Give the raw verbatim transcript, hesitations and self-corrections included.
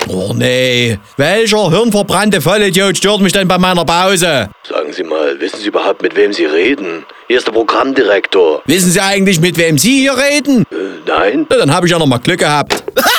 Oh nee, welcher hirnverbrannte Vollidiot stört mich denn bei meiner Pause? Sagen Sie mal, wissen Sie überhaupt, mit wem Sie reden? Hier ist der Programmdirektor. Wissen Sie eigentlich, mit wem Sie hier reden? Äh, nein? Na, dann habe ich ja noch mal Glück gehabt.